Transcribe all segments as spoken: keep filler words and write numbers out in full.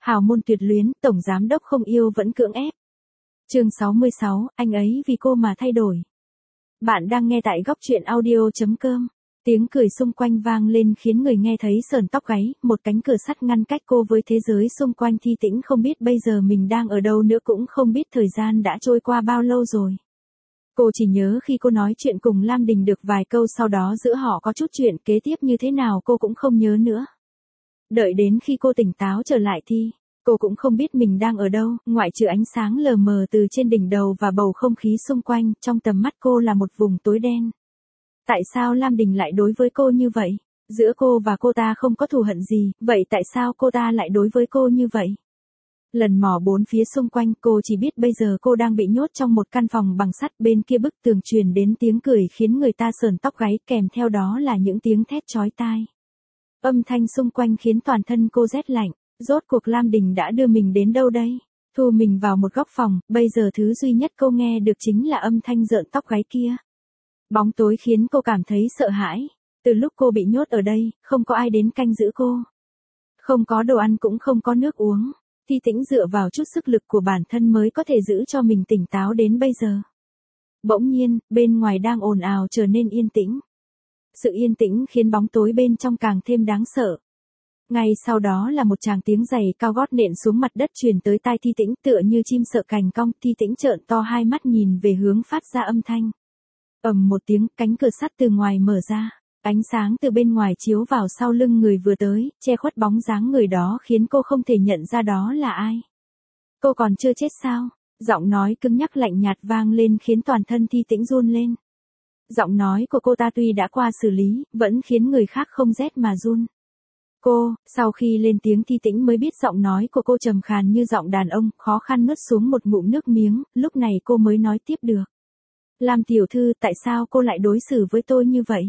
Hào môn tuyệt luyến, tổng giám đốc không yêu vẫn cưỡng ép. Chương sáu mươi sáu, anh ấy vì cô mà thay đổi. Bạn đang nghe tại góc truyện audio chấm com. Tiếng cười xung quanh vang lên khiến người nghe thấy sởn tóc gáy, một cánh cửa sắt ngăn cách cô với thế giới xung quanh. Thi Tĩnh không biết bây giờ mình đang ở đâu nữa, cũng không biết thời gian đã trôi qua bao lâu rồi. Cô chỉ nhớ khi cô nói chuyện cùng Lam Đình được vài câu, sau đó giữa họ có chút chuyện, kế tiếp như thế nào cô cũng không nhớ nữa. Đợi đến khi cô tỉnh táo trở lại thì, cô cũng không biết mình đang ở đâu, ngoại trừ ánh sáng lờ mờ từ trên đỉnh đầu và bầu không khí xung quanh, trong tầm mắt cô là một vùng tối đen. Tại sao Lam Đình lại đối với cô như vậy? Giữa cô và cô ta không có thù hận gì, vậy tại sao cô ta lại đối với cô như vậy? Lần mò bốn phía xung quanh, cô chỉ biết bây giờ cô đang bị nhốt trong một căn phòng bằng sắt, bên kia bức tường truyền đến tiếng cười khiến người ta sởn tóc gáy, kèm theo đó là những tiếng thét chói tai. Âm thanh xung quanh khiến toàn thân cô rét lạnh, rốt cuộc Lam Đình đã đưa mình đến đâu đây? Thu mình vào một góc phòng, bây giờ thứ duy nhất cô nghe được chính là âm thanh rợn tóc gáy kia. Bóng tối khiến cô cảm thấy sợ hãi, từ lúc cô bị nhốt ở đây, không có ai đến canh giữ cô. Không có đồ ăn cũng không có nước uống. Thi Tĩnh dựa vào chút sức lực của bản thân mới có thể giữ cho mình tỉnh táo đến bây giờ. Bỗng nhiên, bên ngoài đang ồn ào trở nên yên tĩnh. Sự yên tĩnh khiến bóng tối bên trong càng thêm đáng sợ. Ngay sau đó là một tràng tiếng giày cao gót nện xuống mặt đất truyền tới tai Thi Tĩnh, tựa như chim sợ cành cong. Thi Tĩnh trợn to hai mắt nhìn về hướng phát ra âm thanh. Ầm một tiếng, cánh cửa sắt từ ngoài mở ra. Ánh sáng từ bên ngoài chiếu vào sau lưng người vừa tới, che khuất bóng dáng người đó khiến cô không thể nhận ra đó là ai. Cô còn chưa chết sao? Giọng nói cứng nhắc lạnh nhạt vang lên khiến toàn thân Thi Tĩnh run lên. Giọng nói của cô ta tuy đã qua xử lý, vẫn khiến người khác không rét mà run. Cô, sau khi lên tiếng Thi Tĩnh mới biết giọng nói của cô trầm khàn như giọng đàn ông, khó khăn nuốt xuống một ngụm nước miếng, lúc này cô mới nói tiếp được. Lam tiểu thư, tại sao cô lại đối xử với tôi như vậy?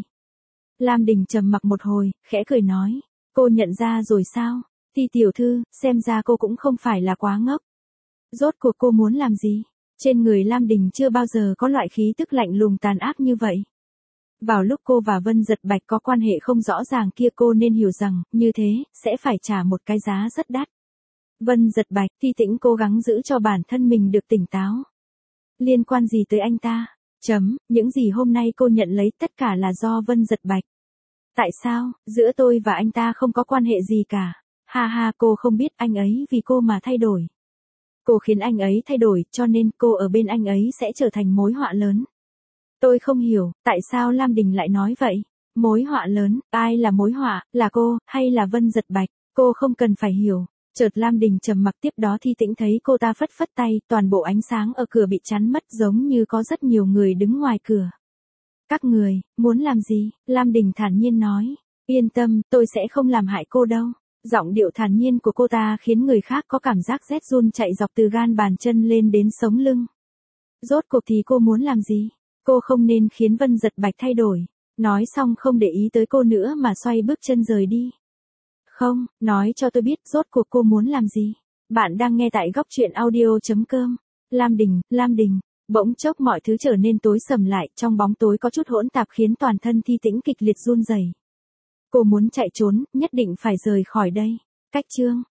Lam Đình trầm mặc một hồi, khẽ cười nói. Cô nhận ra rồi sao? Thi tiểu thư, xem ra cô cũng không phải là quá ngốc. Rốt cuộc cô muốn làm gì? Trên người Lam Đình chưa bao giờ có loại khí tức lạnh lùng tàn ác như vậy. Vào lúc cô và Vân Giật Bạch có quan hệ không rõ ràng kia, cô nên hiểu rằng, như thế, sẽ phải trả một cái giá rất đắt. Vân Giật Bạch, Thi Tĩnh cố gắng giữ cho bản thân mình được tỉnh táo. Liên quan gì tới anh ta? Chấm, những gì hôm nay cô nhận lấy tất cả là do Vân Giật Bạch. Tại sao, giữa tôi và anh ta không có quan hệ gì cả. Ha ha, cô không biết anh ấy vì cô mà thay đổi. Cô khiến anh ấy thay đổi, cho nên cô ở bên anh ấy sẽ trở thành mối họa lớn. Tôi không hiểu, tại sao Lam Đình lại nói vậy? Mối họa lớn, ai là mối họa, là cô, hay là Vân Giật Bạch? Cô không cần phải hiểu. Chợt Lam Đình trầm mặc, tiếp đó Thi Tĩnh thấy cô ta phất phất tay, toàn bộ ánh sáng ở cửa bị chắn mất, giống như có rất nhiều người đứng ngoài cửa. Các người, muốn làm gì? Lam Đình thản nhiên nói. Yên tâm, tôi sẽ không làm hại cô đâu. Giọng điệu thản nhiên của cô ta khiến người khác có cảm giác rét run chạy dọc từ gan bàn chân lên đến sống lưng. Rốt cuộc thì cô muốn làm gì? Cô không nên khiến Vân Giật Bạch thay đổi. Nói xong không để ý tới cô nữa mà xoay bước chân rời đi. Không, nói cho tôi biết rốt cuộc cô muốn làm gì. Bạn đang nghe tại góc truyện audio chấm com. Lam Đình, Lam Đình. Bỗng chốc mọi thứ trở nên tối sầm lại, trong bóng tối có chút hỗn tạp khiến toàn thân Thi Tĩnh kịch liệt run rẩy. Cô muốn chạy trốn, nhất định phải rời khỏi đây. Cách chương